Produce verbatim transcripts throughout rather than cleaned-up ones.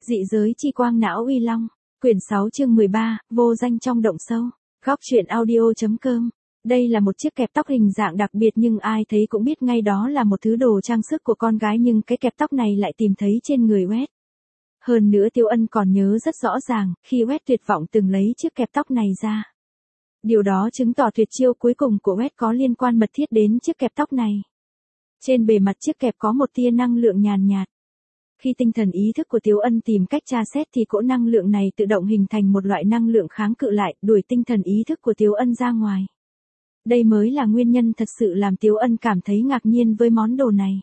Dị giới chi quang não uy long, quyển sáu chương mười ba, vô danh trong động sâu, góc truyện audio.com. Đây là một chiếc kẹp tóc hình dạng đặc biệt nhưng ai thấy cũng biết ngay đó là một thứ đồ trang sức của con gái, nhưng cái kẹp tóc này lại tìm thấy trên người West. Hơn nữa Tiêu Ân còn nhớ rất rõ ràng, khi West tuyệt vọng từng lấy chiếc kẹp tóc này ra. Điều đó chứng tỏ tuyệt chiêu cuối cùng của West có liên quan mật thiết đến chiếc kẹp tóc này. Trên bề mặt chiếc kẹp có một tia năng lượng nhàn nhạt. Khi tinh thần ý thức của Tiêu Ân tìm cách tra xét thì cỗ năng lượng này tự động hình thành một loại năng lượng kháng cự lại, đuổi tinh thần ý thức của Tiêu Ân ra ngoài. Đây mới là nguyên nhân thật sự làm Tiêu Ân cảm thấy ngạc nhiên với món đồ này.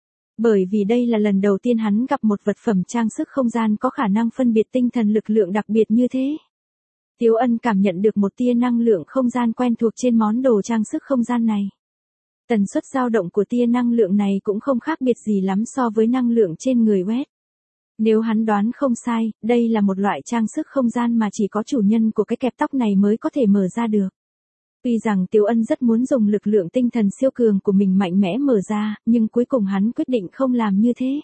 Bởi vì đây là lần đầu tiên hắn gặp một vật phẩm trang sức không gian có khả năng phân biệt tinh thần lực lượng đặc biệt như thế. Tiêu Ân cảm nhận được một tia năng lượng không gian quen thuộc trên món đồ trang sức không gian này. Tần suất dao động của tia năng lượng này cũng không khác biệt gì lắm so với năng lượng trên người West. Nếu hắn đoán không sai, đây là một loại trang sức không gian mà chỉ có chủ nhân của cái kẹp tóc này mới có thể mở ra được. Tuy rằng Tiêu Ân rất muốn dùng lực lượng tinh thần siêu cường của mình mạnh mẽ mở ra, nhưng cuối cùng hắn quyết định không làm như thế.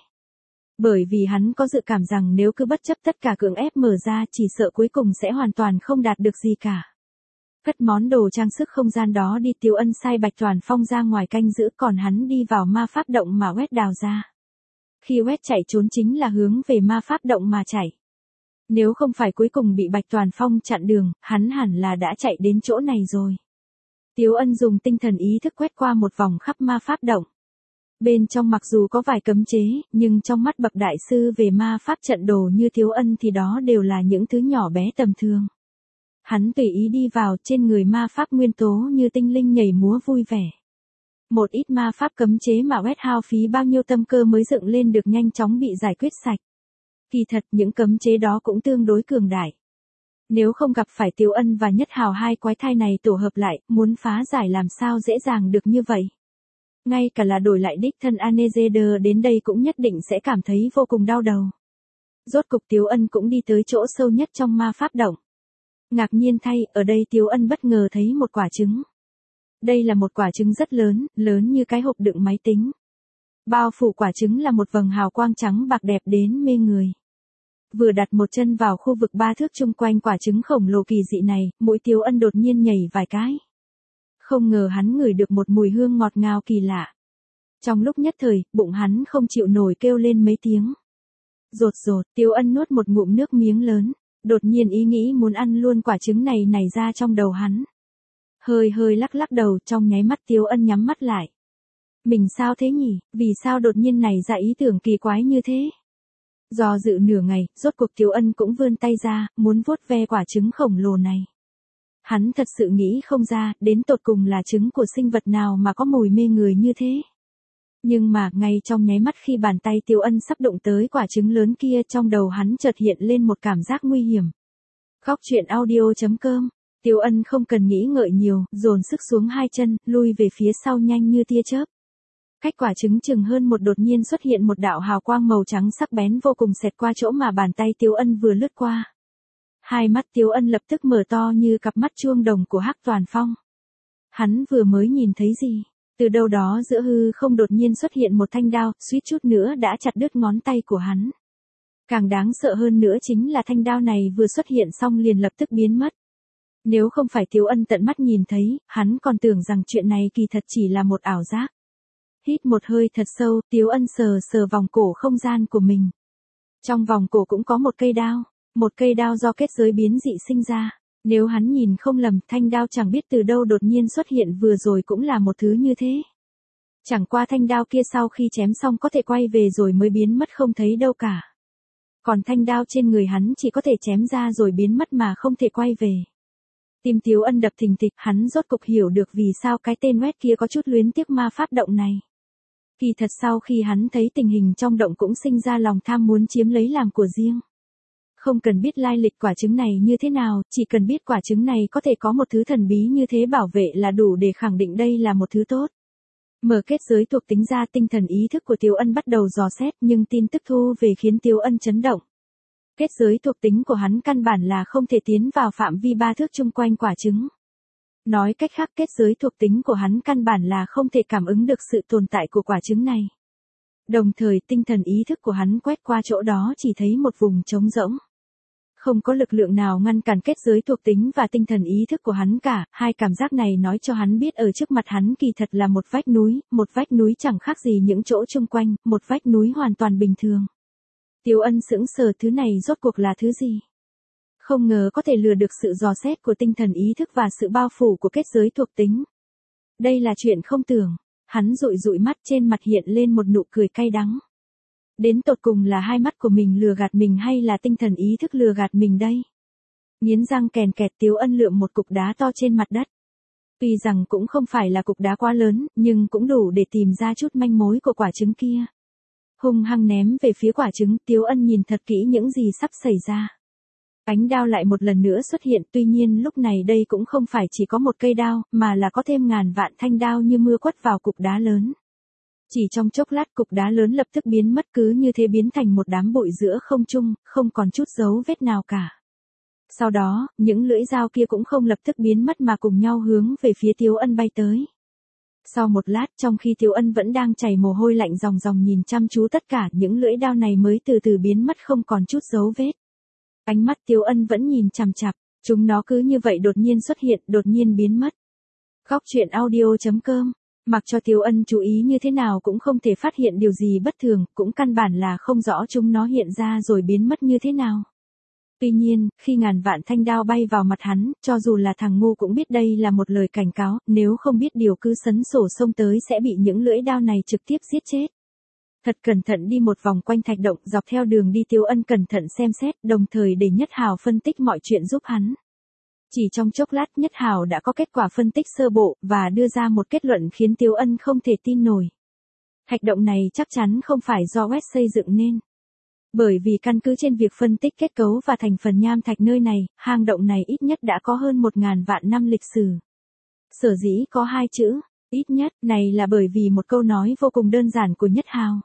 Bởi vì hắn có dự cảm rằng nếu cứ bất chấp tất cả cưỡng ép mở ra chỉ sợ cuối cùng sẽ hoàn toàn không đạt được gì cả. Cất món đồ trang sức không gian đó đi, Tiêu Ân sai Bạch Toàn Phong ra ngoài canh giữ, còn hắn đi vào ma pháp động mà West đào ra. Khi West chạy trốn chính là hướng về ma pháp động mà chạy. Nếu không phải cuối cùng bị Bạch Toàn Phong chặn đường, hắn hẳn là đã chạy đến chỗ này rồi. Tiêu Ân dùng tinh thần ý thức quét qua một vòng khắp ma pháp động. Bên trong mặc dù có vài cấm chế, nhưng trong mắt bậc đại sư về ma pháp trận đồ như Tiêu Ân thì đó đều là những thứ nhỏ bé tầm thường. Hắn tùy ý đi vào, trên người ma pháp nguyên tố như tinh linh nhảy múa vui vẻ. Một ít ma pháp cấm chế mà West hao phí bao nhiêu tâm cơ mới dựng lên được nhanh chóng bị giải quyết sạch. Kỳ thật những cấm chế đó cũng tương đối cường đại. Nếu không gặp phải Tiêu Ân và Nhất Hào hai quái thai này tổ hợp lại, muốn phá giải làm sao dễ dàng được như vậy. Ngay cả là đổi lại đích thân Anezeder đến đây cũng nhất định sẽ cảm thấy vô cùng đau đầu. Rốt cục Tiêu Ân cũng đi tới chỗ sâu nhất trong ma pháp động. Ngạc nhiên thay, ở đây Tiêu Ân bất ngờ thấy một quả trứng. Đây là một quả trứng rất lớn, lớn như cái hộp đựng máy tính. Bao phủ quả trứng là một vầng hào quang trắng bạc đẹp đến mê người. Vừa đặt một chân vào khu vực ba thước chung quanh quả trứng khổng lồ kỳ dị này, mũi Tiêu Ân đột nhiên nhảy vài cái. Không ngờ hắn ngửi được một mùi hương ngọt ngào kỳ lạ. Trong lúc nhất thời, bụng hắn không chịu nổi kêu lên mấy tiếng. Rột rột, Tiêu Ân nuốt một ngụm nước miếng lớn. Đột nhiên ý nghĩ muốn ăn luôn quả trứng này nảy ra trong đầu hắn. Hơi hơi lắc lắc đầu, trong nháy mắt Tiêu Ân nhắm mắt lại. Mình sao thế nhỉ, vì sao đột nhiên nảy ra ý tưởng kỳ quái như thế? Do dự nửa ngày, rốt cuộc Tiêu Ân cũng vươn tay ra, muốn vuốt ve quả trứng khổng lồ này. Hắn thật sự nghĩ không ra, đến tột cùng là trứng của sinh vật nào mà có mùi mê người như thế. Nhưng mà, ngay trong nháy mắt khi bàn tay Tiêu Ân sắp đụng tới quả trứng lớn kia, trong đầu hắn chợt hiện lên một cảm giác nguy hiểm. Góc truyện audio.com. Tiêu Ân không cần nghĩ ngợi nhiều, dồn sức xuống hai chân, lui về phía sau nhanh như tia chớp. Cách quả trứng chừng hơn một đột nhiên xuất hiện một đạo hào quang màu trắng sắc bén vô cùng xẹt qua chỗ mà bàn tay Tiêu Ân vừa lướt qua. Hai mắt Tiêu Ân lập tức mở to như cặp mắt chuông đồng của Hắc Toàn Phong. Hắn vừa mới nhìn thấy gì? Từ đâu đó giữa hư không đột nhiên xuất hiện một thanh đao, suýt chút nữa đã chặt đứt ngón tay của hắn. Càng đáng sợ hơn nữa chính là thanh đao này vừa xuất hiện xong liền lập tức biến mất. Nếu không phải Tiêu Ân tận mắt nhìn thấy, hắn còn tưởng rằng chuyện này kỳ thật chỉ là một ảo giác. Hít một hơi thật sâu, Tiêu Ân sờ sờ vòng cổ không gian của mình. Trong vòng cổ cũng có một cây đao, một cây đao do kết giới biến dị sinh ra. Nếu hắn nhìn không lầm, thanh đao chẳng biết từ đâu đột nhiên xuất hiện vừa rồi cũng là một thứ như thế. Chẳng qua thanh đao kia sau khi chém xong có thể quay về rồi mới biến mất không thấy đâu cả. Còn thanh đao trên người hắn chỉ có thể chém ra rồi biến mất mà không thể quay về. Tim Tiêu Ân đập thình thịch, hắn rốt cục hiểu được vì sao cái tên West kia có chút luyến tiếc ma pháp động này. Kỳ thật sau khi hắn thấy tình hình trong động cũng sinh ra lòng tham muốn chiếm lấy làm của riêng. Không cần biết lai lịch quả trứng này như thế nào, chỉ cần biết quả trứng này có thể có một thứ thần bí như thế bảo vệ là đủ để khẳng định đây là một thứ tốt. Mở kết giới thuộc tính ra, tinh thần ý thức của Tiêu Ân bắt đầu dò xét, nhưng tin tức thu về khiến Tiêu Ân chấn động. Kết giới thuộc tính của hắn căn bản là không thể tiến vào phạm vi ba thước chung quanh quả trứng. Nói cách khác, kết giới thuộc tính của hắn căn bản là không thể cảm ứng được sự tồn tại của quả trứng này. Đồng thời tinh thần ý thức của hắn quét qua chỗ đó chỉ thấy một vùng trống rỗng. Không có lực lượng nào ngăn cản kết giới thuộc tính và tinh thần ý thức của hắn cả, hai cảm giác này nói cho hắn biết ở trước mặt hắn kỳ thật là một vách núi, một vách núi chẳng khác gì những chỗ chung quanh, một vách núi hoàn toàn bình thường. Tiếu Ân sững sờ, thứ này rốt cuộc là thứ gì? Không ngờ có thể lừa được sự dò xét của tinh thần ý thức và sự bao phủ của kết giới thuộc tính. Đây là chuyện không tưởng, hắn dụi dụi mắt, trên mặt hiện lên một nụ cười cay đắng. Đến tột cùng là hai mắt của mình lừa gạt mình hay là tinh thần ý thức lừa gạt mình đây? Nghiến răng kèn kẹt, Tiếu Ân lượm một cục đá to trên mặt đất. Tuy rằng cũng không phải là cục đá quá lớn, nhưng cũng đủ để tìm ra chút manh mối của quả trứng kia. Hung hăng ném về phía quả trứng, Tiếu Ân nhìn thật kỹ những gì sắp xảy ra. Ánh đao lại một lần nữa xuất hiện, tuy nhiên lúc này đây cũng không phải chỉ có một cây đao, mà là có thêm ngàn vạn thanh đao như mưa quất vào cục đá lớn. Chỉ trong chốc lát cục đá lớn lập tức biến mất, cứ như thế biến thành một đám bụi giữa không trung, không còn chút dấu vết nào cả. Sau đó, những lưỡi dao kia cũng không lập tức biến mất mà cùng nhau hướng về phía Tiếu Ân bay tới. Sau một lát, trong khi Tiếu Ân vẫn đang chảy mồ hôi lạnh ròng ròng nhìn chăm chú tất cả, những lưỡi đao này mới từ từ biến mất không còn chút dấu vết. Ánh mắt Tiếu Ân vẫn nhìn chằm chằm, chúng nó cứ như vậy đột nhiên xuất hiện, đột nhiên biến mất. Góc truyện audio chấm com. Mặc cho Tiếu Ân chú ý như thế nào cũng không thể phát hiện điều gì bất thường, cũng căn bản là không rõ chúng nó hiện ra rồi biến mất như thế nào. Tuy nhiên, khi ngàn vạn thanh đao bay vào mặt hắn, cho dù là thằng ngu cũng biết đây là một lời cảnh cáo, nếu không biết điều cứ sấn sổ xông tới sẽ bị những lưỡi đao này trực tiếp giết chết. Thật cẩn thận đi một vòng quanh thạch động, dọc theo đường đi Tiếu Ân cẩn thận xem xét, đồng thời để Nhất Hào phân tích mọi chuyện giúp hắn. Chỉ trong chốc lát Nhất Hào đã có kết quả phân tích sơ bộ, và đưa ra một kết luận khiến Tiếu Ân không thể tin nổi. Thạch động này chắc chắn không phải do West xây dựng nên. Bởi vì căn cứ trên việc phân tích kết cấu và thành phần nham thạch nơi này, hang động này ít nhất đã có hơn một ngàn vạn năm lịch sử. Sở dĩ có hai chữ, ít nhất, này là bởi vì một câu nói vô cùng đơn giản của Nhất Hào.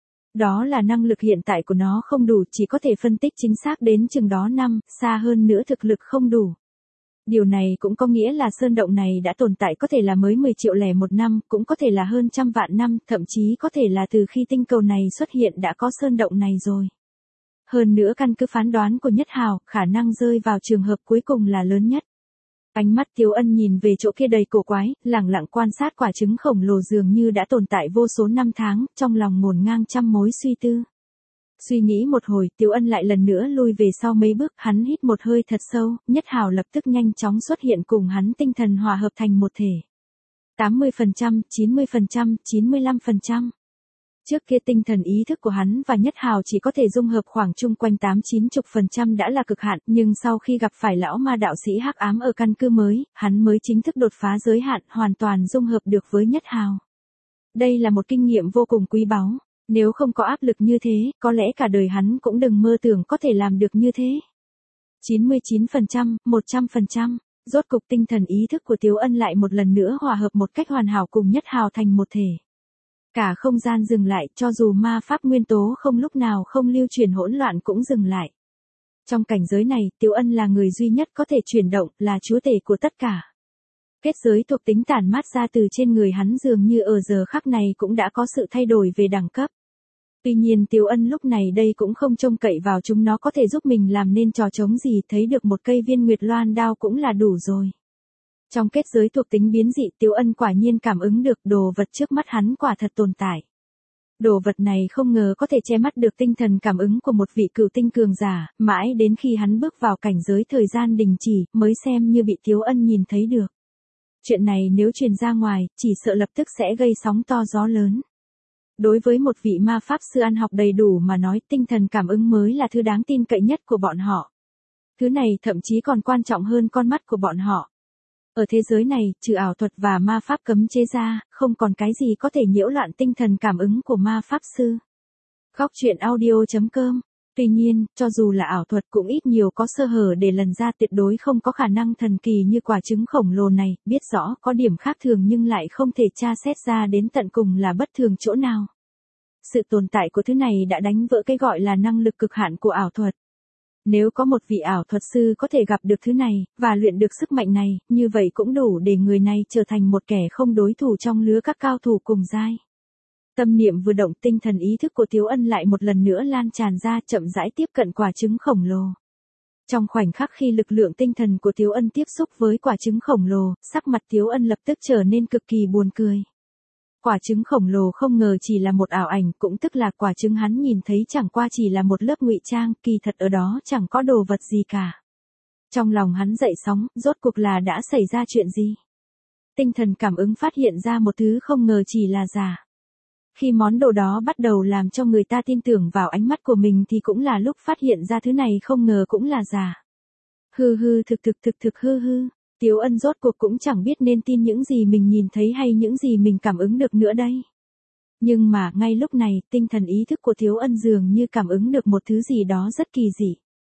Đó là năng lực hiện tại của nó không đủ, chỉ có thể phân tích chính xác đến chừng đó năm, xa hơn nữa thực lực không đủ. Điều này cũng có nghĩa là sơn động này đã tồn tại có thể là mới mười triệu lẻ một năm, cũng có thể là hơn trăm vạn năm, thậm chí có thể là từ khi tinh cầu này xuất hiện đã có sơn động này rồi. Hơn nữa căn cứ phán đoán của Nhất Hào, khả năng rơi vào trường hợp cuối cùng là lớn nhất. Ánh mắt Tiếu Ân nhìn về chỗ kia đầy cổ quái, lẳng lặng quan sát quả trứng khổng lồ dường như đã tồn tại vô số năm tháng, trong lòng ngổn ngang trăm mối suy tư. Suy nghĩ một hồi, Tiếu Ân lại lần nữa lui về sau mấy bước, hắn hít một hơi thật sâu, Nhất Hào lập tức nhanh chóng xuất hiện cùng hắn tinh thần hòa hợp thành một thể. tám mươi phần trăm, chín mươi phần trăm, chín mươi lăm phần trăm. Trước kia tinh thần ý thức của hắn và Nhất Hào chỉ có thể dung hợp khoảng chung quanh tám chín mươi phần trăm đã là cực hạn, nhưng sau khi gặp phải lão ma đạo sĩ hắc ám ở căn cứ mới, hắn mới chính thức đột phá giới hạn, hoàn toàn dung hợp được với Nhất Hào. Đây là một kinh nghiệm vô cùng quý báu, nếu không có áp lực như thế, có lẽ cả đời hắn cũng đừng mơ tưởng có thể làm được như thế. chín mươi chín phần trăm, một trăm phần trăm, rốt cục tinh thần ý thức của Tiếu Ân lại một lần nữa hòa hợp một cách hoàn hảo cùng Nhất Hào thành một thể. Cả không gian dừng lại, cho dù ma pháp nguyên tố không lúc nào không lưu chuyển hỗn loạn cũng dừng lại. Trong cảnh giới này, Tiếu Ân là người duy nhất có thể chuyển động, là chúa tể của tất cả. Kết giới thuộc tính tản mát ra từ trên người hắn dường như ở giờ khắc này cũng đã có sự thay đổi về đẳng cấp. Tuy nhiên Tiếu Ân lúc này đây cũng không trông cậy vào chúng nó có thể giúp mình làm nên trò trống gì, thấy được một cây viên nguyệt loan đao cũng là đủ rồi. Trong kết giới thuộc tính biến dị, Tiếu Ân quả nhiên cảm ứng được đồ vật trước mắt hắn quả thật tồn tại. Đồ vật này không ngờ có thể che mắt được tinh thần cảm ứng của một vị cửu tinh cường giả, mãi đến khi hắn bước vào cảnh giới thời gian đình chỉ, mới xem như bị Tiếu Ân nhìn thấy được. Chuyện này nếu truyền ra ngoài, chỉ sợ lập tức sẽ gây sóng to gió lớn. Đối với một vị ma pháp sư ăn học đầy đủ mà nói, tinh thần cảm ứng mới là thứ đáng tin cậy nhất của bọn họ. Thứ này thậm chí còn quan trọng hơn con mắt của bọn họ. Ở thế giới này, trừ ảo thuật và ma pháp cấm chế ra, không còn cái gì có thể nhiễu loạn tinh thần cảm ứng của ma pháp sư. Góc truyện audio chấm com. Tuy nhiên, cho dù là ảo thuật cũng ít nhiều có sơ hở để lần ra, tuyệt đối không có khả năng thần kỳ như quả trứng khổng lồ này, biết rõ có điểm khác thường nhưng lại không thể tra xét ra đến tận cùng là bất thường chỗ nào. Sự tồn tại của thứ này đã đánh vỡ cái gọi là năng lực cực hạn của ảo thuật. Nếu có một vị ảo thuật sư có thể gặp được thứ này, và luyện được sức mạnh này, như vậy cũng đủ để người này trở thành một kẻ không đối thủ trong lứa các cao thủ cùng giai. Tâm niệm vừa động, tinh thần ý thức của Tiếu Ân lại một lần nữa lan tràn ra, chậm rãi tiếp cận quả trứng khổng lồ. Trong khoảnh khắc khi lực lượng tinh thần của Tiếu Ân tiếp xúc với quả trứng khổng lồ, sắc mặt Tiếu Ân lập tức trở nên cực kỳ buồn cười. Quả trứng khổng lồ không ngờ chỉ là một ảo ảnh, cũng tức là quả trứng hắn nhìn thấy chẳng qua chỉ là một lớp ngụy trang, kỳ thật ở đó chẳng có đồ vật gì cả. Trong lòng hắn dậy sóng, rốt cuộc là đã xảy ra chuyện gì? Tinh thần cảm ứng phát hiện ra một thứ không ngờ chỉ là giả. Khi món đồ đó bắt đầu làm cho người ta tin tưởng vào ánh mắt của mình thì cũng là lúc phát hiện ra thứ này không ngờ cũng là giả. Hư hư thực thực thực thực hư hư, Tiếu Ân rốt cuộc cũng chẳng biết nên tin những gì mình nhìn thấy hay những gì mình cảm ứng được nữa đây. Nhưng mà ngay lúc này, tinh thần ý thức của Tiếu Ân dường như cảm ứng được một thứ gì đó rất kỳ dị.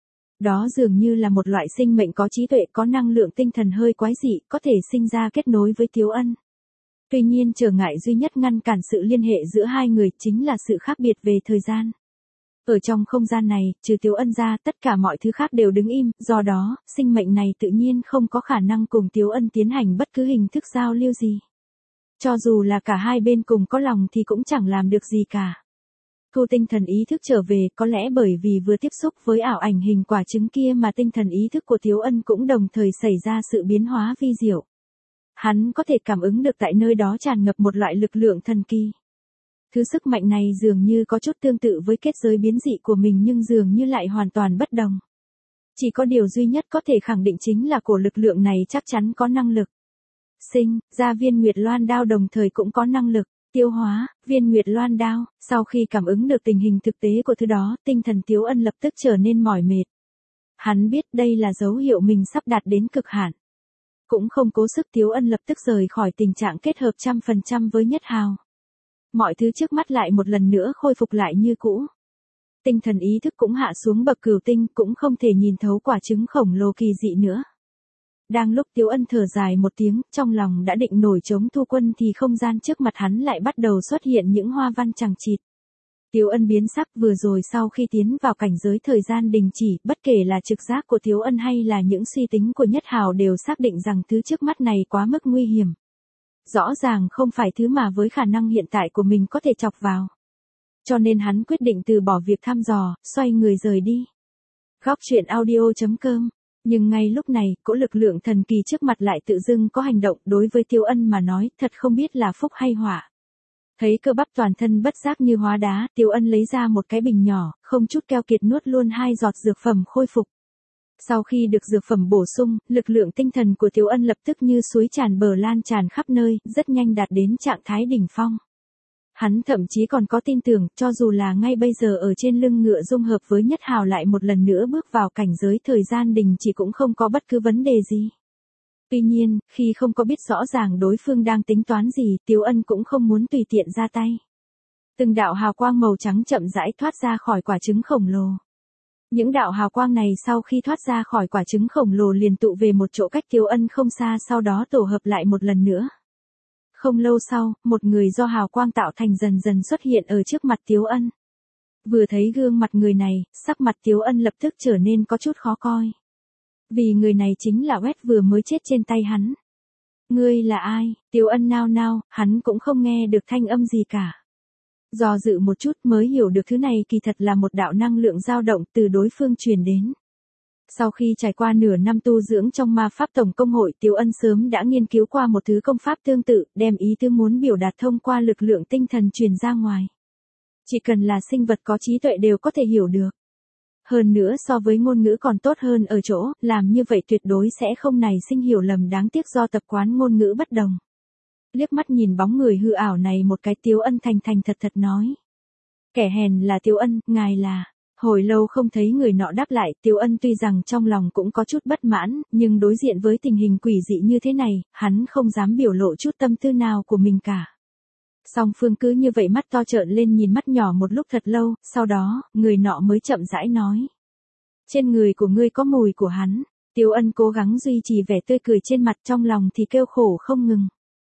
Đó dường như là một loại sinh mệnh có trí tuệ, có năng lượng tinh thần hơi quái dị, có thể sinh ra kết nối với Tiếu Ân. Tuy nhiên trở ngại duy nhất ngăn cản sự liên hệ giữa hai người chính là sự khác biệt về thời gian. Ở trong không gian này, trừ Tiếu Ân ra, tất cả mọi thứ khác đều đứng im, do đó, sinh mệnh này tự nhiên không có khả năng cùng Tiếu Ân tiến hành bất cứ hình thức giao lưu gì. Cho dù là cả hai bên cùng có lòng thì cũng chẳng làm được gì cả. Thu tinh thần ý thức trở về, có lẽ bởi vì vừa tiếp xúc với ảo ảnh hình quả trứng kia mà tinh thần ý thức của Tiếu Ân cũng đồng thời xảy ra sự biến hóa vi diệu. Hắn có thể cảm ứng được tại nơi đó tràn ngập một loại lực lượng thần kỳ. Thứ sức mạnh này dường như có chút tương tự với kết giới biến dị của mình nhưng dường như lại hoàn toàn bất đồng. Chỉ có điều duy nhất có thể khẳng định chính là cổ lực lượng này chắc chắn có năng lực sinh ra viên Nguyệt Loan đao, đồng thời cũng có năng lực tiêu hóa viên Nguyệt Loan đao. Sau khi cảm ứng được tình hình thực tế của thứ đó, tinh thần Tiếu Ân lập tức trở nên mỏi mệt. Hắn biết đây là dấu hiệu mình sắp đạt đến cực hạn. Cũng không cố sức, Tiếu Ân lập tức rời khỏi tình trạng kết hợp trăm phần trăm với Nhất Hào. Mọi thứ trước mắt lại một lần nữa khôi phục lại như cũ. Tinh thần ý thức cũng hạ xuống bậc cửu tinh, cũng không thể nhìn thấu quả trứng khổng lồ kỳ dị nữa. Đang lúc Tiếu Ân thở dài một tiếng, trong lòng đã định nổi chống thu quân thì không gian trước mặt hắn lại bắt đầu xuất hiện những hoa văn chằng chịt. Tiếu Ân biến sắc, vừa rồi sau khi tiến vào cảnh giới thời gian đình chỉ, bất kể là trực giác của Tiếu Ân hay là những suy tính của Nhất Hào đều xác định rằng thứ trước mắt này quá mức nguy hiểm. Rõ ràng không phải thứ mà với khả năng hiện tại của mình có thể chọc vào. Cho nên hắn quyết định từ bỏ việc thăm dò, xoay người rời đi. Góc truyện audio chấm com. Nhưng ngay lúc này, cỗ lực lượng thần kỳ trước mặt lại tự dưng có hành động, đối với Tiếu Ân mà nói, thật không biết là phúc hay họa. Thấy cơ bắp toàn thân bất giác như hóa đá, Tiếu Ân lấy ra một cái bình nhỏ, không chút keo kiệt nuốt luôn hai giọt dược phẩm khôi phục. Sau khi được dược phẩm bổ sung, lực lượng tinh thần của Tiếu Ân lập tức như suối tràn bờ lan tràn khắp nơi, rất nhanh đạt đến trạng thái đỉnh phong. Hắn thậm chí còn có tin tưởng, cho dù là ngay bây giờ ở trên lưng ngựa dung hợp với Nhất Hào lại một lần nữa bước vào cảnh giới thời gian đình chỉ cũng không có bất cứ vấn đề gì. Tuy nhiên, khi không có biết rõ ràng đối phương đang tính toán gì, Tiếu Ân cũng không muốn tùy tiện ra tay. Từng đạo hào quang màu trắng chậm rãi thoát ra khỏi quả trứng khổng lồ. Những đạo hào quang này sau khi thoát ra khỏi quả trứng khổng lồ liền tụ về một chỗ cách Tiếu Ân không xa, sau đó tổ hợp lại một lần nữa. Không lâu sau, một người do hào quang tạo thành dần dần xuất hiện ở trước mặt Tiếu Ân. Vừa thấy gương mặt người này, sắc mặt Tiếu Ân lập tức trở nên có chút khó coi. Vì người này chính là West vừa mới chết trên tay hắn. Ngươi là ai? Tiếu Ân nao nao, hắn cũng không nghe được thanh âm gì cả. Do dự một chút mới hiểu được thứ này kỳ thật là một đạo năng lượng dao động từ đối phương truyền đến. Sau khi trải qua nửa năm tu dưỡng trong ma pháp tổng công hội, Tiếu Ân sớm đã nghiên cứu qua một thứ công pháp tương tự, đem ý tứ muốn biểu đạt thông qua lực lượng tinh thần truyền ra ngoài. Chỉ cần là sinh vật có trí tuệ đều có thể hiểu được. Hơn nữa so với ngôn ngữ còn tốt hơn ở chỗ, làm như vậy tuyệt đối sẽ không nảy sinh hiểu lầm, đáng tiếc do tập quán ngôn ngữ bất đồng. Liếc mắt nhìn bóng người hư ảo này một cái, Tiếu Ân thành thành thật thật nói. Kẻ hèn là Tiếu Ân, ngài là... Hồi lâu không thấy người nọ đáp lại, Tiếu Ân tuy rằng trong lòng cũng có chút bất mãn, nhưng đối diện với tình hình quỷ dị như thế này, hắn không dám biểu lộ chút tâm tư nào của mình cả. Song phương cứ như vậy mắt to trợn lên nhìn mắt nhỏ một lúc thật lâu, sau đó, người nọ mới chậm rãi nói. Trên người của ngươi có mùi của hắn. Tiếu Ân cố gắng duy trì vẻ tươi cười trên mặt, trong lòng thì kêu khổ không ngừng.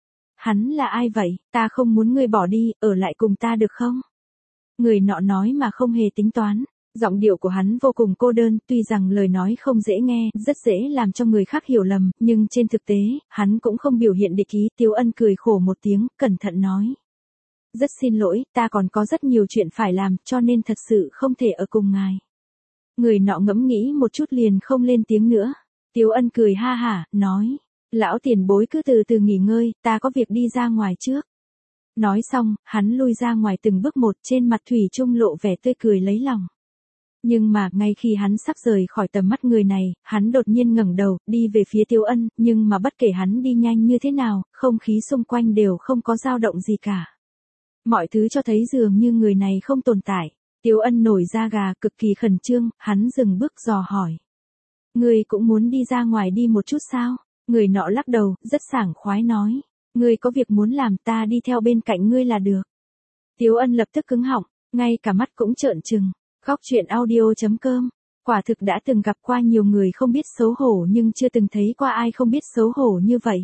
Hắn là ai vậy? Ta không muốn ngươi bỏ đi, ở lại cùng ta được không? Người nọ nói mà không hề tính toán. Giọng điệu của hắn vô cùng cô đơn, tuy rằng lời nói không dễ nghe, rất dễ làm cho người khác hiểu lầm, nhưng trên thực tế, hắn cũng không biểu hiện địch ý. Tiếu Ân cười khổ một tiếng, cẩn thận nói. Rất xin lỗi, ta còn có rất nhiều chuyện phải làm, cho nên thật sự không thể ở cùng ngài. Người nọ ngẫm nghĩ một chút liền không lên tiếng nữa. Tiếu Ân cười ha hả, nói. Lão tiền bối cứ từ từ nghỉ ngơi, ta có việc đi ra ngoài trước. Nói xong, hắn lui ra ngoài từng bước một, trên mặt thủy chung lộ vẻ tươi cười lấy lòng. Nhưng mà, ngay khi hắn sắp rời khỏi tầm mắt người này, hắn đột nhiên ngẩng đầu, đi về phía Tiếu Ân, nhưng mà bất kể hắn đi nhanh như thế nào, không khí xung quanh đều không có dao động gì cả. Mọi thứ cho thấy dường như người này không tồn tại. Tiếu Ân nổi da gà, cực kỳ khẩn trương, hắn dừng bước dò hỏi. Ngươi cũng muốn đi ra ngoài đi một chút sao? Người nọ lắc đầu, rất sảng khoái nói. Ngươi có việc muốn làm, ta đi theo bên cạnh ngươi là được. Tiếu Ân lập tức cứng họng, ngay cả mắt cũng trợn trừng. Góc truyện audio chấm com. Quả thực đã từng gặp qua nhiều người không biết xấu hổ nhưng chưa từng thấy qua ai không biết xấu hổ như vậy.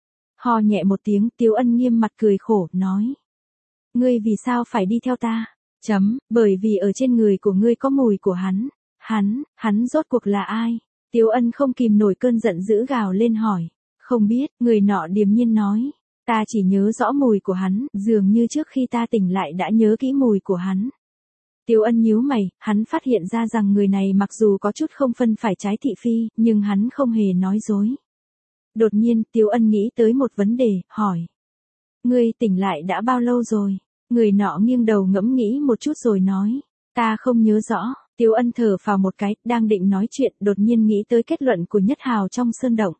Ho nhẹ một tiếng, Tiếu Ân nghiêm mặt cười khổ, nói. Ngươi vì sao phải đi theo ta? Chấm, bởi vì ở trên người của ngươi có mùi của hắn. Hắn, hắn rốt cuộc là ai? Tiếu Ân không kìm nổi cơn giận dữ gào lên hỏi. Không biết, người nọ điềm nhiên nói. Ta chỉ nhớ rõ mùi của hắn, dường như trước khi ta tỉnh lại đã nhớ kỹ mùi của hắn. Tiếu Ân nhíu mày, hắn phát hiện ra rằng người này mặc dù có chút không phân phải trái thị phi, nhưng hắn không hề nói dối. Đột nhiên, Tiếu Ân nghĩ tới một vấn đề, hỏi. Ngươi tỉnh lại đã bao lâu rồi? Người nọ nghiêng đầu ngẫm nghĩ một chút rồi nói. Ta không nhớ rõ. Tiếu Ân thở phào một cái, đang định nói chuyện, đột nhiên nghĩ tới kết luận của Nhất Hào trong Sơn Động.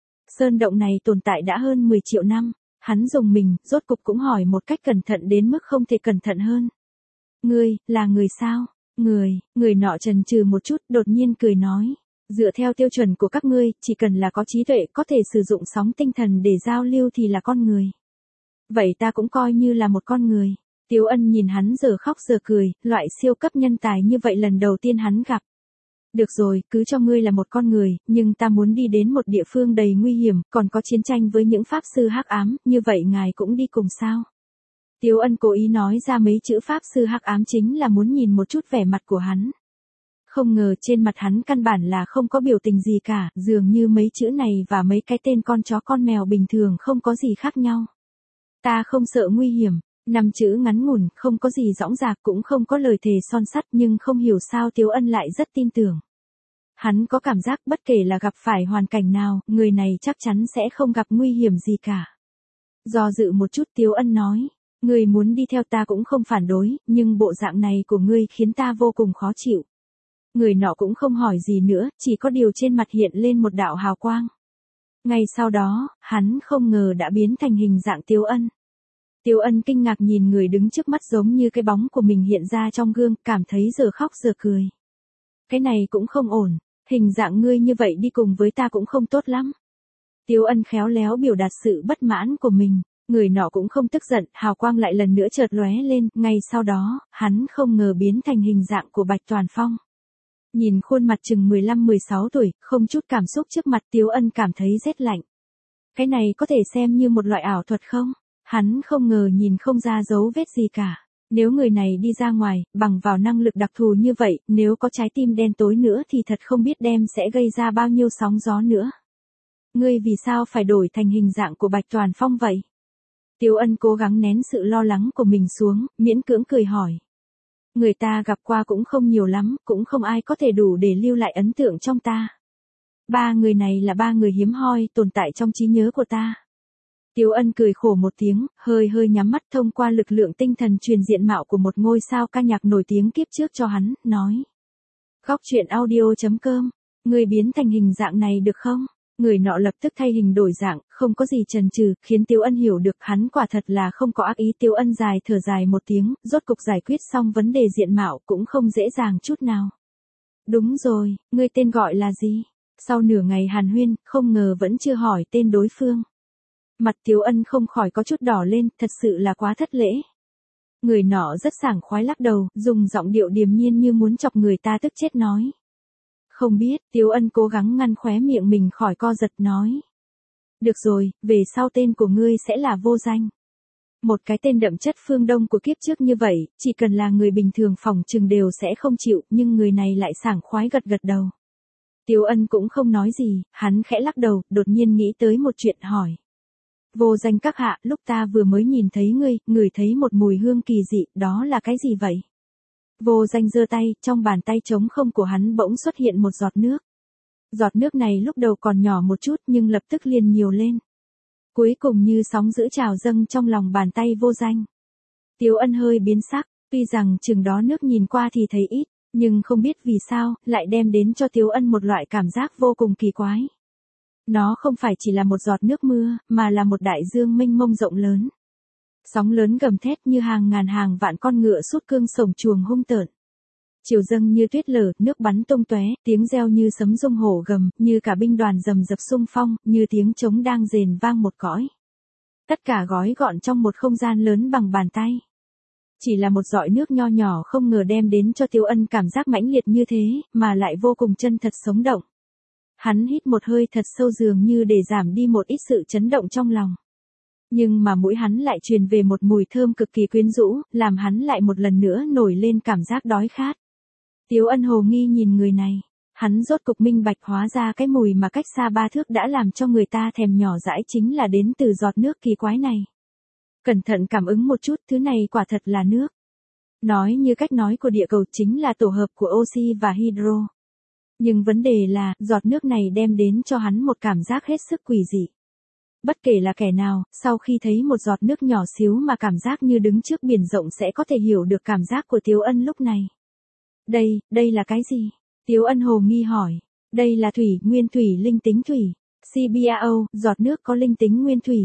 Sơn Động này tồn tại đã hơn mười triệu năm. Hắn dùng mình, rốt cục cũng hỏi một cách cẩn thận đến mức không thể cẩn thận hơn. Ngươi, là người sao? Người, người nọ chần chừ một chút, đột nhiên cười nói. Dựa theo tiêu chuẩn của các ngươi, chỉ cần là có trí tuệ, có thể sử dụng sóng tinh thần để giao lưu thì là con người. Vậy ta cũng coi như là một con người. Tiếu Ân nhìn hắn giờ khóc giờ cười, loại siêu cấp nhân tài như vậy lần đầu tiên hắn gặp. Được rồi, cứ cho ngươi là một con người, nhưng ta muốn đi đến một địa phương đầy nguy hiểm, còn có chiến tranh với những pháp sư hắc ám, như vậy ngài cũng đi cùng sao? Tiếu Ân cố ý nói ra mấy chữ pháp sư hắc ám chính là muốn nhìn một chút vẻ mặt của hắn. Không ngờ trên mặt hắn căn bản là không có biểu tình gì cả, dường như mấy chữ này và mấy cái tên con chó con mèo bình thường không có gì khác nhau. Ta không sợ nguy hiểm, năm chữ ngắn ngủn, không có gì dõng dạc cũng không có lời thề son sắt nhưng không hiểu sao Tiếu Ân lại rất tin tưởng. Hắn có cảm giác bất kể là gặp phải hoàn cảnh nào, người này chắc chắn sẽ không gặp nguy hiểm gì cả. Do dự một chút Tiếu Ân nói, ngươi muốn đi theo ta cũng không phản đối, nhưng bộ dạng này của ngươi khiến ta vô cùng khó chịu. Người nọ cũng không hỏi gì nữa, chỉ có điều trên mặt hiện lên một đạo hào quang. Ngay sau đó, hắn không ngờ đã biến thành hình dạng Tiếu Ân. Tiếu Ân kinh ngạc nhìn người đứng trước mắt giống như cái bóng của mình hiện ra trong gương, cảm thấy giờ khóc giờ cười. Cái này cũng không ổn, hình dạng ngươi như vậy đi cùng với ta cũng không tốt lắm. Tiếu Ân khéo léo biểu đạt sự bất mãn của mình, người nọ cũng không tức giận, hào quang lại lần nữa chợt lóe lên, ngay sau đó, hắn không ngờ biến thành hình dạng của Bạch Toàn Phong. Nhìn khuôn mặt chừng mười lăm mười sáu tuổi, không chút cảm xúc trước mặt Tiếu Ân cảm thấy rét lạnh. Cái này có thể xem như một loại ảo thuật không? Hắn không ngờ nhìn không ra dấu vết gì cả. Nếu người này đi ra ngoài, bằng vào năng lực đặc thù như vậy, nếu có trái tim đen tối nữa thì thật không biết đem sẽ gây ra bao nhiêu sóng gió nữa. Ngươi vì sao phải đổi thành hình dạng của Bạch Toàn Phong vậy? Tiếu Ân cố gắng nén sự lo lắng của mình xuống, miễn cưỡng cười hỏi. Người ta gặp qua cũng không nhiều lắm, cũng không ai có thể đủ để lưu lại ấn tượng trong ta. Ba người này là ba người hiếm hoi tồn tại trong trí nhớ của ta. Tiếu Ân cười khổ một tiếng, hơi hơi nhắm mắt thông qua lực lượng tinh thần truyền diện mạo của một ngôi sao ca nhạc nổi tiếng kiếp trước cho hắn, nói. Góc truyện audio chấm com, người biến thành hình dạng này được không? Người nọ lập tức thay hình đổi dạng, không có gì chần chừ, khiến Tiếu Ân hiểu được hắn quả thật là không có ác ý. Tiếu Ân dài thở dài một tiếng, rốt cục giải quyết xong vấn đề diện mạo cũng không dễ dàng chút nào. Đúng rồi, ngươi tên gọi là gì? Sau nửa ngày hàn huyên, không ngờ vẫn chưa hỏi tên đối phương. Mặt Tiếu Ân không khỏi có chút đỏ lên, thật sự là quá thất lễ. Người nọ rất sảng khoái lắc đầu, dùng giọng điệu điềm nhiên như muốn chọc người ta tức chết nói. Không biết, Tiếu Ân cố gắng ngăn khóe miệng mình khỏi co giật nói. Được rồi, về sau tên của ngươi sẽ là Vô Danh. Một cái tên đậm chất phương Đông của kiếp trước như vậy, chỉ cần là người bình thường phỏng chừng đều sẽ không chịu, nhưng người này lại sảng khoái gật gật đầu. Tiếu Ân cũng không nói gì, hắn khẽ lắc đầu, đột nhiên nghĩ tới một chuyện hỏi. Vô Danh các hạ, lúc ta vừa mới nhìn thấy ngươi, ngửi thấy một mùi hương kỳ dị, đó là cái gì vậy? Vô Danh giơ tay, trong bàn tay trống không của hắn bỗng xuất hiện một giọt nước. Giọt nước này lúc đầu còn nhỏ một chút nhưng lập tức liền nhiều lên. Cuối cùng như sóng dữ trào dâng trong lòng bàn tay Vô Danh. Tiếu Ân hơi biến sắc, tuy rằng chừng đó nước nhìn qua thì thấy ít, nhưng không biết vì sao, lại đem đến cho Tiếu Ân một loại cảm giác vô cùng kỳ quái. Nó không phải chỉ là một giọt nước mưa, mà là một đại dương mênh mông rộng lớn. Sóng lớn gầm thét như hàng ngàn hàng vạn con ngựa sút cương sổng chuồng hung tợn. Chiều dâng như tuyết lở, nước bắn tung tóe, tiếng reo như sấm rung hổ gầm, như cả binh đoàn rầm rập xung phong, như tiếng trống đang rền vang một cõi. Tất cả gói gọn trong một không gian lớn bằng bàn tay. Chỉ là một giọt nước nho nhỏ không ngờ đem đến cho Tiếu Ân cảm giác mãnh liệt như thế, mà lại vô cùng chân thật sống động. Hắn hít một hơi thật sâu dường như để giảm đi một ít sự chấn động trong lòng. Nhưng mà mũi hắn lại truyền về một mùi thơm cực kỳ quyến rũ, làm hắn lại một lần nữa nổi lên cảm giác đói khát. Tiếu Ân hồ nghi nhìn người này. Hắn rốt cục minh bạch hóa ra cái mùi mà cách xa ba thước đã làm cho người ta thèm nhỏ dãi chính là đến từ giọt nước kỳ quái này. Cẩn thận cảm ứng một chút, thứ này quả thật là nước. Nói như cách nói của địa cầu chính là tổ hợp của oxy và hydro. Nhưng vấn đề là, giọt nước này đem đến cho hắn một cảm giác hết sức quỷ dị. Bất kể là kẻ nào, sau khi thấy một giọt nước nhỏ xíu mà cảm giác như đứng trước biển rộng sẽ có thể hiểu được cảm giác của Tiếu Ân lúc này. Đây, đây là cái gì? Tiếu Ân hồ nghi hỏi. Đây là thủy, nguyên thủy linh tính thủy. xê bê a o, giọt nước có linh tính nguyên thủy.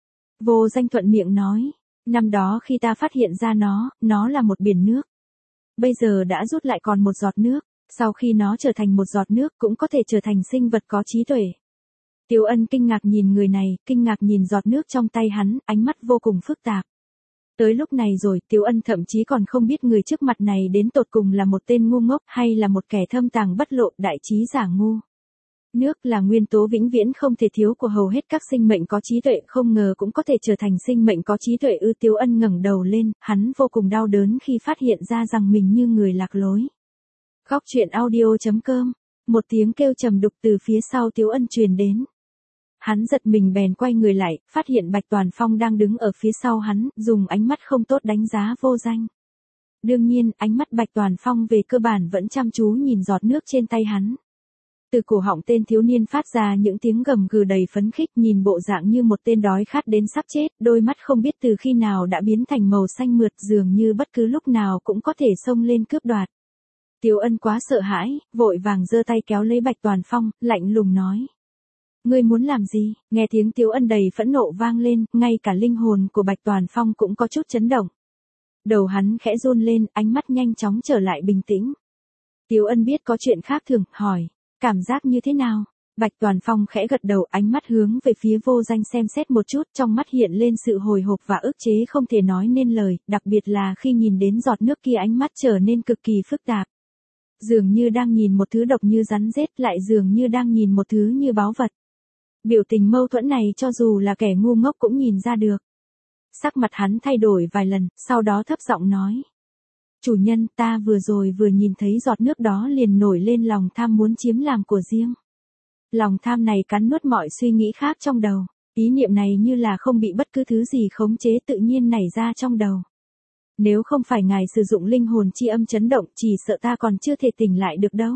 Vô Danh thuận miệng nói. Năm đó khi ta phát hiện ra nó, nó là một biển nước. Bây giờ đã rút lại còn một giọt nước. Sau khi nó trở thành một giọt nước cũng có thể trở thành sinh vật có trí tuệ. Tiếu Ân kinh ngạc nhìn người này, kinh ngạc nhìn giọt nước trong tay hắn, ánh mắt vô cùng phức tạp. Tới lúc này rồi, Tiếu Ân thậm chí còn không biết người trước mặt này đến tột cùng là một tên ngu ngốc hay là một kẻ thâm tàng bất lộ đại trí giả ngu. Nước là nguyên tố vĩnh viễn không thể thiếu của hầu hết các sinh mệnh có trí tuệ, không ngờ cũng có thể trở thành sinh mệnh có trí tuệ ư. Tiếu Ân ngẩng đầu lên, hắn vô cùng đau đớn khi phát hiện ra rằng mình như người lạc lối. Góc truyện audio chấm com, một tiếng kêu trầm đục từ phía sau Tiếu Ân truyền đến. Hắn giật mình bèn quay người lại, phát hiện Bạch Toàn Phong đang đứng ở phía sau hắn, dùng ánh mắt không tốt đánh giá Vô Danh. Đương nhiên, ánh mắt Bạch Toàn Phong về cơ bản vẫn chăm chú nhìn giọt nước trên tay hắn. Từ cổ họng tên thiếu niên phát ra những tiếng gầm gừ đầy phấn khích, nhìn bộ dạng như một tên đói khát đến sắp chết, đôi mắt không biết từ khi nào đã biến thành màu xanh mượt, dường như bất cứ lúc nào cũng có thể xông lên cướp đoạt. Tiếu Ân quá sợ hãi, vội vàng giơ tay kéo lấy Bạch Toàn Phong, lạnh lùng nói. Ngươi muốn làm gì? Nghe tiếng Tiếu Ân đầy phẫn nộ vang lên, ngay cả linh hồn của Bạch Toàn Phong cũng có chút chấn động. Đầu hắn khẽ run lên, ánh mắt nhanh chóng trở lại bình tĩnh. Tiếu Ân biết có chuyện khác thường, hỏi, cảm giác như thế nào? Bạch Toàn Phong khẽ gật đầu, ánh mắt hướng về phía Vô Danh xem xét một chút, trong mắt hiện lên sự hồi hộp và ức chế không thể nói nên lời, đặc biệt là khi nhìn đến giọt nước kia ánh mắt trở nên cực kỳ phức tạp. Dường như đang nhìn một thứ độc như rắn rết, lại dường như đang nhìn một thứ như báu vật. Biểu tình mâu thuẫn này cho dù là kẻ ngu ngốc cũng nhìn ra được. Sắc mặt hắn thay đổi vài lần, sau đó thấp giọng nói. Chủ nhân, ta vừa rồi vừa nhìn thấy giọt nước đó liền nổi lên lòng tham muốn chiếm làm của riêng. Lòng tham này cắn nuốt mọi suy nghĩ khác trong đầu. Ý niệm này như là không bị bất cứ thứ gì khống chế tự nhiên nảy ra trong đầu. Nếu không phải ngài sử dụng linh hồn chi âm chấn động, chỉ sợ ta còn chưa thể tỉnh lại được đâu.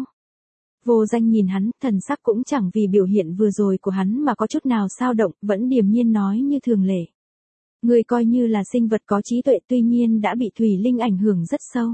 Vô Danh nhìn hắn, thần sắc cũng chẳng vì biểu hiện vừa rồi của hắn mà có chút nào xao động, vẫn điềm nhiên nói như thường lệ. Người coi như là sinh vật có trí tuệ, tuy nhiên đã bị thủy linh ảnh hưởng rất sâu.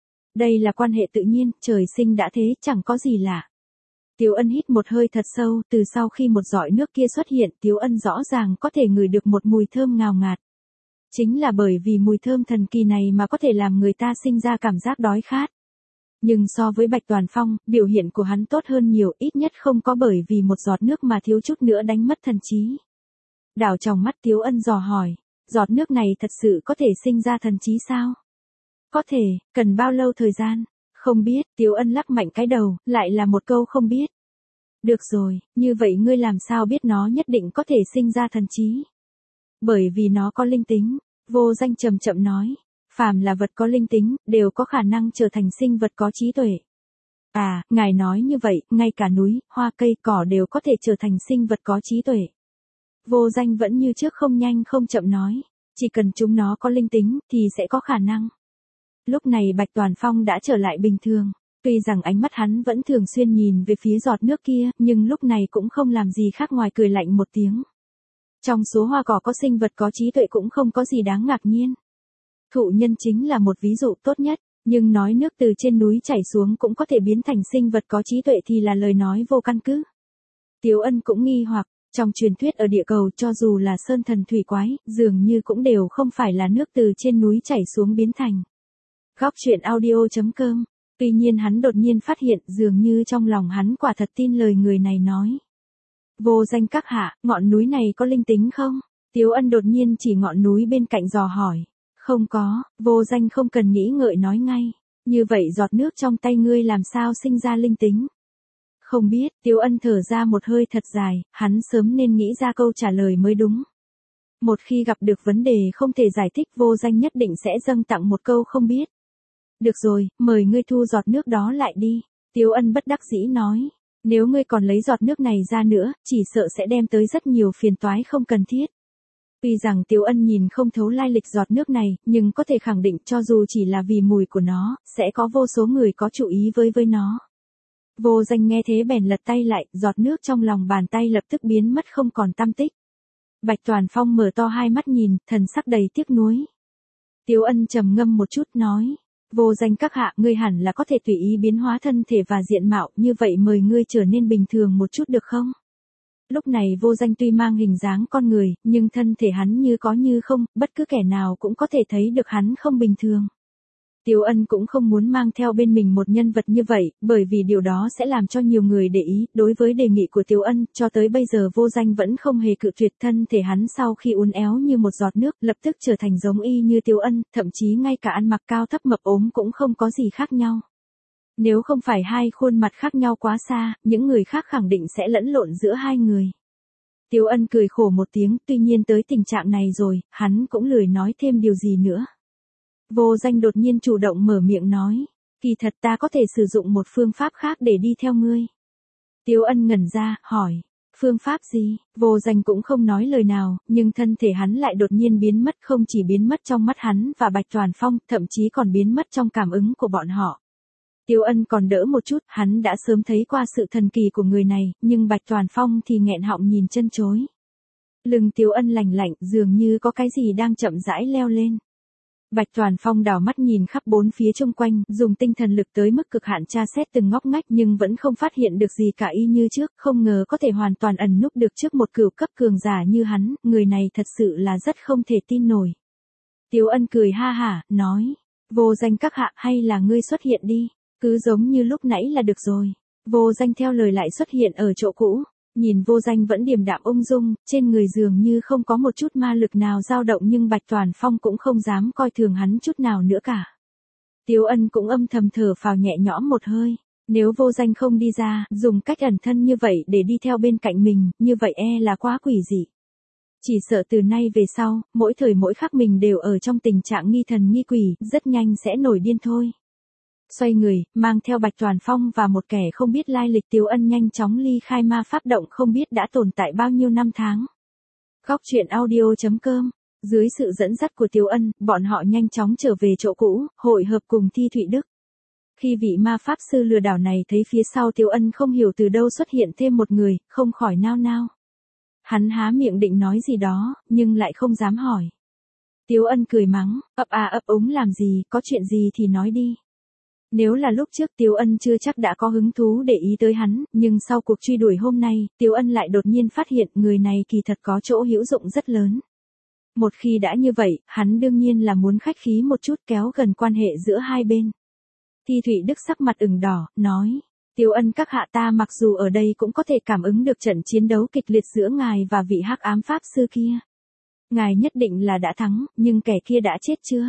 Đây là quan hệ tự nhiên, trời sinh đã thế, chẳng có gì lạ. Tiếu Ân hít một hơi thật sâu, từ sau khi một giọt nước kia xuất hiện, Tiếu Ân rõ ràng có thể ngửi được một mùi thơm ngào ngạt. Chính là bởi vì mùi thơm thần kỳ này mà có thể làm người ta sinh ra cảm giác đói khát. Nhưng so với Bạch Toàn Phong, biểu hiện của hắn tốt hơn nhiều, ít nhất không có bởi vì một giọt nước mà thiếu chút nữa đánh mất thần trí. Đảo trong mắt Tiếu Ân dò hỏi, giọt nước này thật sự có thể sinh ra thần trí sao? Có thể, cần bao lâu thời gian? Không biết, Tiếu Ân lắc mạnh cái đầu, lại là một câu không biết. Được rồi, như vậy ngươi làm sao biết nó nhất định có thể sinh ra thần trí? Bởi vì nó có linh tính, Vô Danh chậm chậm nói. Phàm là vật có linh tính, đều có khả năng trở thành sinh vật có trí tuệ. À, ngài nói như vậy, ngay cả núi, hoa cây, cỏ đều có thể trở thành sinh vật có trí tuệ. Vô Danh vẫn như trước không nhanh không chậm nói, chỉ cần chúng nó có linh tính thì sẽ có khả năng. Lúc này Bạch Toàn Phong đã trở lại bình thường, tuy rằng ánh mắt hắn vẫn thường xuyên nhìn về phía giọt nước kia, nhưng lúc này cũng không làm gì khác ngoài cười lạnh một tiếng. Trong số hoa cỏ có sinh vật có trí tuệ cũng không có gì đáng ngạc nhiên. Thụ nhân chính là một ví dụ tốt nhất, nhưng nói nước từ trên núi chảy xuống cũng có thể biến thành sinh vật có trí tuệ thì là lời nói vô căn cứ. Tiếu Ân cũng nghi hoặc, trong truyền thuyết ở địa cầu cho dù là sơn thần thủy quái, dường như cũng đều không phải là nước từ trên núi chảy xuống biến thành. Góc truyện audio chấm com. Tuy nhiên hắn đột nhiên phát hiện dường như trong lòng hắn quả thật tin lời người này nói. Vô Danh các hạ, ngọn núi này có linh tính không? Tiếu Ân đột nhiên chỉ ngọn núi bên cạnh dò hỏi. Không có, Vô Danh không cần nghĩ ngợi nói ngay. Như vậy giọt nước trong tay ngươi làm sao sinh ra linh tính? Không biết, Tiếu Ân thở ra một hơi thật dài, hắn sớm nên nghĩ ra câu trả lời mới đúng. Một khi gặp được vấn đề không thể giải thích, Vô Danh nhất định sẽ dâng tặng một câu không biết. Được rồi, mời ngươi thu giọt nước đó lại đi. Tiếu Ân bất đắc dĩ nói. Nếu ngươi còn lấy giọt nước này ra nữa, chỉ sợ sẽ đem tới rất nhiều phiền toái không cần thiết. Tuy rằng Tiếu Ân nhìn không thấu lai lịch giọt nước này, nhưng có thể khẳng định cho dù chỉ là vì mùi của nó, sẽ có vô số người có chú ý với với nó. Vô Danh nghe thế bèn lật tay lại, giọt nước trong lòng bàn tay lập tức biến mất không còn tăm tích. Bạch Toàn Phong mở to hai mắt nhìn, thần sắc đầy tiếc nuối. Tiếu Ân trầm ngâm một chút nói. Vô Danh các hạ, ngươi hẳn là có thể tùy ý biến hóa thân thể và diện mạo, như vậy mời ngươi trở nên bình thường một chút được không? Lúc này Vô Danh tuy mang hình dáng con người, nhưng thân thể hắn như có như không, bất cứ kẻ nào cũng có thể thấy được hắn không bình thường. Tiếu Ân cũng không muốn mang theo bên mình một nhân vật như vậy, bởi vì điều đó sẽ làm cho nhiều người để ý. Đối với đề nghị của Tiếu Ân, cho tới bây giờ Vô Danh vẫn không hề cự tuyệt. Thân thể hắn sau khi uốn éo như một giọt nước, lập tức trở thành giống y như Tiếu Ân, thậm chí ngay cả ăn mặc cao thấp mập ốm cũng không có gì khác nhau. Nếu không phải hai khuôn mặt khác nhau quá xa, những người khác khẳng định sẽ lẫn lộn giữa hai người. Tiếu Ân cười khổ một tiếng, tuy nhiên tới tình trạng này rồi, hắn cũng lười nói thêm điều gì nữa. Vô Danh đột nhiên chủ động mở miệng nói, kỳ thật ta có thể sử dụng một phương pháp khác để đi theo ngươi. Tiếu Ân ngẩn ra, hỏi, phương pháp gì? Vô Danh cũng không nói lời nào, nhưng thân thể hắn lại đột nhiên biến mất, không chỉ biến mất trong mắt hắn và Bạch Toàn Phong, thậm chí còn biến mất trong cảm ứng của bọn họ. Tiếu Ân còn đỡ một chút, hắn đã sớm thấy qua sự thần kỳ của người này, nhưng Bạch Toàn Phong thì nghẹn họng nhìn chân chối. Lưng Tiếu Ân lạnh lạnh, dường như có cái gì đang chậm rãi leo lên. Bạch Toàn Phong đảo mắt nhìn khắp bốn phía xung quanh, dùng tinh thần lực tới mức cực hạn tra xét từng ngóc ngách nhưng vẫn không phát hiện được gì cả y như trước, không ngờ có thể hoàn toàn ẩn núp được trước một cửu cấp cường giả như hắn, người này thật sự là rất không thể tin nổi. Tiếu Ân cười ha hả, nói, Vô Danh các hạ, hay là ngươi xuất hiện đi, cứ giống như lúc nãy là được rồi. Vô Danh theo lời lại xuất hiện ở chỗ cũ. Nhìn Vô Danh vẫn điềm đạm ung dung, trên người dường như không có một chút ma lực nào dao động, nhưng Bạch Toàn Phong cũng không dám coi thường hắn chút nào nữa cả. Tiếu Ân cũng âm thầm thở phào nhẹ nhõm một hơi. Nếu Vô Danh không đi ra, dùng cách ẩn thân như vậy để đi theo bên cạnh mình, như vậy e là quá quỷ dị. Chỉ sợ từ nay về sau, mỗi thời mỗi khắc mình đều ở trong tình trạng nghi thần nghi quỷ, rất nhanh sẽ nổi điên thôi. Xoay người, mang theo Bạch Toàn Phong và một kẻ không biết lai lịch, Tiếu Ân nhanh chóng ly khai ma pháp động không biết đã tồn tại bao nhiêu năm tháng. Góc truyện audio chấm com. Dưới sự dẫn dắt của Tiếu Ân, bọn họ nhanh chóng trở về chỗ cũ, hội hợp cùng Thi Thụy Đức. Khi vị ma pháp sư lừa đảo này thấy phía sau Tiếu Ân không hiểu từ đâu xuất hiện thêm một người, không khỏi nao nao. Hắn há miệng định nói gì đó, nhưng lại không dám hỏi. Tiếu Ân cười mắng, ấp à ấp úng làm gì, có chuyện gì thì nói đi. Nếu là lúc trước Tiếu Ân chưa chắc đã có hứng thú để ý tới hắn, nhưng sau cuộc truy đuổi hôm nay, Tiếu Ân lại đột nhiên phát hiện người này kỳ thật có chỗ hữu dụng rất lớn. Một khi đã như vậy, hắn đương nhiên là muốn khách khí một chút, kéo gần quan hệ giữa hai bên. Thi Thụy Đức sắc mặt ửng đỏ, nói, Tiếu Ân các hạ, ta mặc dù ở đây cũng có thể cảm ứng được trận chiến đấu kịch liệt giữa ngài và vị hắc ám pháp sư kia. Ngài nhất định là đã thắng, nhưng kẻ kia đã chết chưa?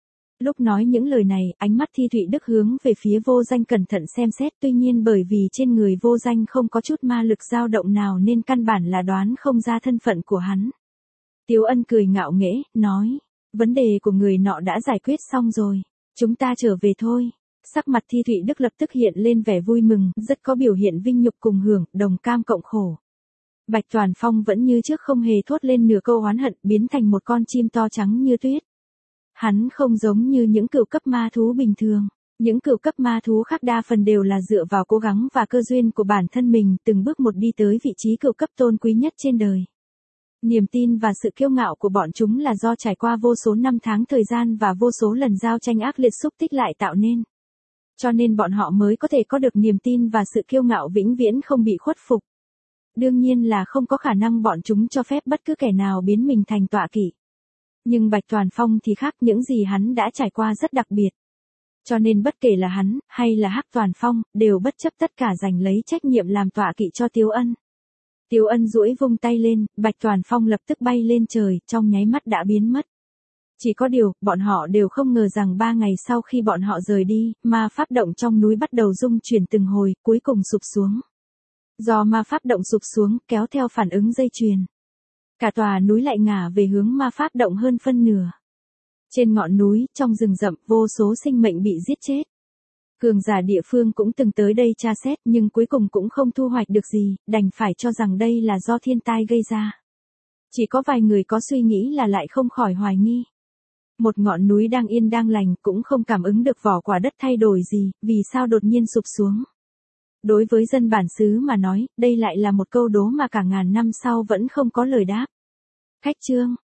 Lúc nói những lời này, ánh mắt Thi Thụy Đức hướng về phía Vô Danh cẩn thận xem xét, tuy nhiên bởi vì trên người Vô Danh không có chút ma lực dao động nào nên căn bản là đoán không ra thân phận của hắn. Tiếu Ân cười ngạo nghễ, nói, vấn đề của người nọ đã giải quyết xong rồi, chúng ta trở về thôi. Sắc mặt Thi Thụy Đức lập tức hiện lên vẻ vui mừng, rất có biểu hiện vinh nhục cùng hưởng, đồng cam cộng khổ. Bạch Toàn Phong vẫn như trước không hề thốt lên nửa câu oán hận, biến thành một con chim to trắng như tuyết. Hắn không giống như những cửu cấp ma thú bình thường. Những cửu cấp ma thú khác đa phần đều là dựa vào cố gắng và cơ duyên của bản thân mình từng bước một đi tới vị trí cửu cấp tôn quý nhất trên đời. Niềm tin và sự kiêu ngạo của bọn chúng là do trải qua vô số năm tháng thời gian và vô số lần giao tranh ác liệt xúc tích lại tạo nên. Cho nên bọn họ mới có thể có được niềm tin và sự kiêu ngạo vĩnh viễn không bị khuất phục. Đương nhiên là không có khả năng bọn chúng cho phép bất cứ kẻ nào biến mình thành tọa kỵ. Nhưng Bạch Toàn Phong thì khác, những gì hắn đã trải qua rất đặc biệt. Cho nên bất kể là hắn, hay là Hắc Toàn Phong, đều bất chấp tất cả giành lấy trách nhiệm làm tọa kỵ cho Tiếu Ân. Tiếu Ân duỗi vung tay lên, Bạch Toàn Phong lập tức bay lên trời, trong nháy mắt đã biến mất. Chỉ có điều, bọn họ đều không ngờ rằng ba ngày sau khi bọn họ rời đi, ma pháp động trong núi bắt đầu rung chuyển từng hồi, cuối cùng sụp xuống. Do ma pháp động sụp xuống, kéo theo phản ứng dây chuyền. Cả tòa núi lại ngả về hướng ma pháp động hơn phân nửa. Trên ngọn núi, trong rừng rậm, vô số sinh mệnh bị giết chết. Cường giả địa phương cũng từng tới đây tra xét nhưng cuối cùng cũng không thu hoạch được gì, đành phải cho rằng đây là do thiên tai gây ra. Chỉ có vài người có suy nghĩ là lại không khỏi hoài nghi. Một ngọn núi đang yên đang lành cũng không cảm ứng được vỏ quả đất thay đổi gì, vì sao đột nhiên sụp xuống. Đối với dân bản xứ mà nói, đây lại là một câu đố mà cả ngàn năm sau vẫn không có lời đáp. Khách trương,